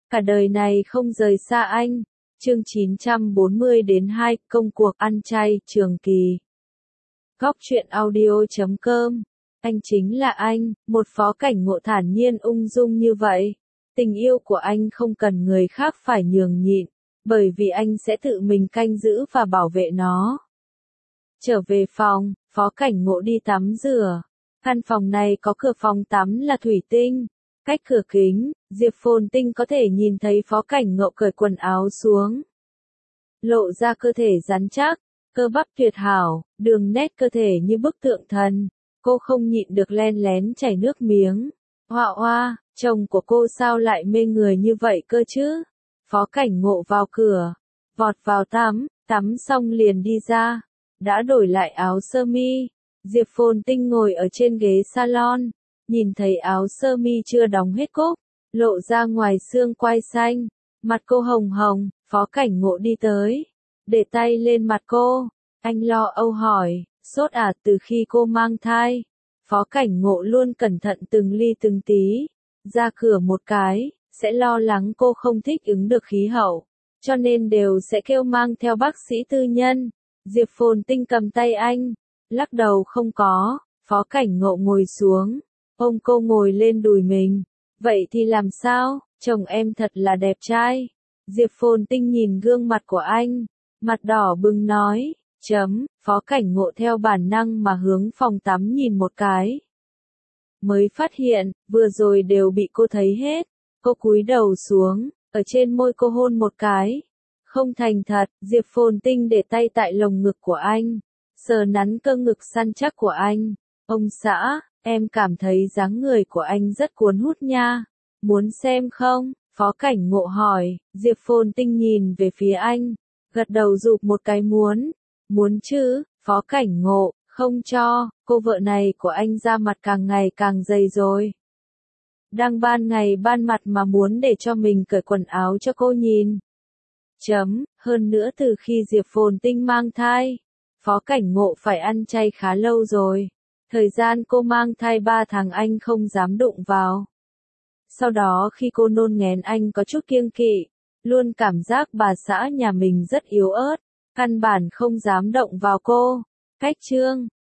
cả đời này không rời xa anh. Chương 940-2, công cuộc ăn chay trường kỳ. Góc truyện audio.com. Anh chính là anh, một Phó Cảnh Ngộ thản nhiên ung dung như vậy. Tình yêu của anh không cần người khác phải nhường nhịn, bởi vì anh sẽ tự mình canh giữ và bảo vệ nó. Trở về phòng, Phó Cảnh Ngộ đi tắm rửa. Căn phòng này có cửa phòng tắm là thủy tinh. Cách cửa kính, Diệp Phồn Tinh có thể nhìn thấy Phó Cảnh Ngộ cởi quần áo xuống. Lộ ra cơ thể rắn chắc, cơ bắp tuyệt hảo, đường nét cơ thể như bức tượng thần. Cô không nhịn được len lén chảy nước miếng. Hoa hoa, chồng của cô sao lại mê người như vậy cơ chứ? Phó Cảnh Ngộ vào cửa, vọt vào tắm xong liền đi ra. Đã đổi lại áo sơ mi. Diệp Phồn Tinh ngồi ở trên ghế salon, nhìn thấy áo sơ mi chưa đóng hết cúc, lộ ra ngoài xương quai xanh, mặt cô hồng hồng. Phó Cảnh Ngộ đi tới, để tay lên mặt cô, anh lo âu hỏi, sốt à? Từ khi cô mang thai, Phó Cảnh Ngộ luôn cẩn thận từng ly từng tí, ra cửa một cái, sẽ lo lắng cô không thích ứng được khí hậu, cho nên đều sẽ kêu mang theo bác sĩ tư nhân. Diệp Phồn Tinh cầm tay anh, lắc đầu không có. Phó Cảnh Ngộ ngồi xuống, ôm cô ngồi lên đùi mình, vậy thì làm sao, chồng em thật là đẹp trai. Diệp Phồn Tinh nhìn gương mặt của anh, mặt đỏ bừng nói, Phó Cảnh Ngộ theo bản năng mà hướng phòng tắm nhìn một cái. Mới phát hiện, vừa rồi đều bị cô thấy hết. Cô cúi đầu xuống, ở trên môi cô hôn một cái. Không thành thật, Diệp Phồn Tinh để tay tại lồng ngực của anh, sờ nắn cơ ngực săn chắc của anh. Ông xã, em cảm thấy dáng người của anh rất cuốn hút nha. Muốn xem không? Phó Cảnh Ngộ hỏi. Diệp Phồn Tinh nhìn về phía anh, gật đầu rụp một cái muốn. Muốn chứ? Phó Cảnh Ngộ, không cho, cô vợ này của anh da mặt càng ngày càng dày rồi. Đang ban ngày ban mặt mà muốn để cho mình cởi quần áo cho cô nhìn. Hơn nữa từ khi Diệp Phồn Tinh mang thai, Phó Cảnh Ngộ phải ăn chay khá lâu rồi. Thời gian cô mang thai 3 tháng anh không dám đụng vào. Sau đó khi cô nôn nghén anh có chút kiêng kỵ, luôn cảm giác bà xã nhà mình rất yếu ớt, căn bản không dám động vào cô. Cách chương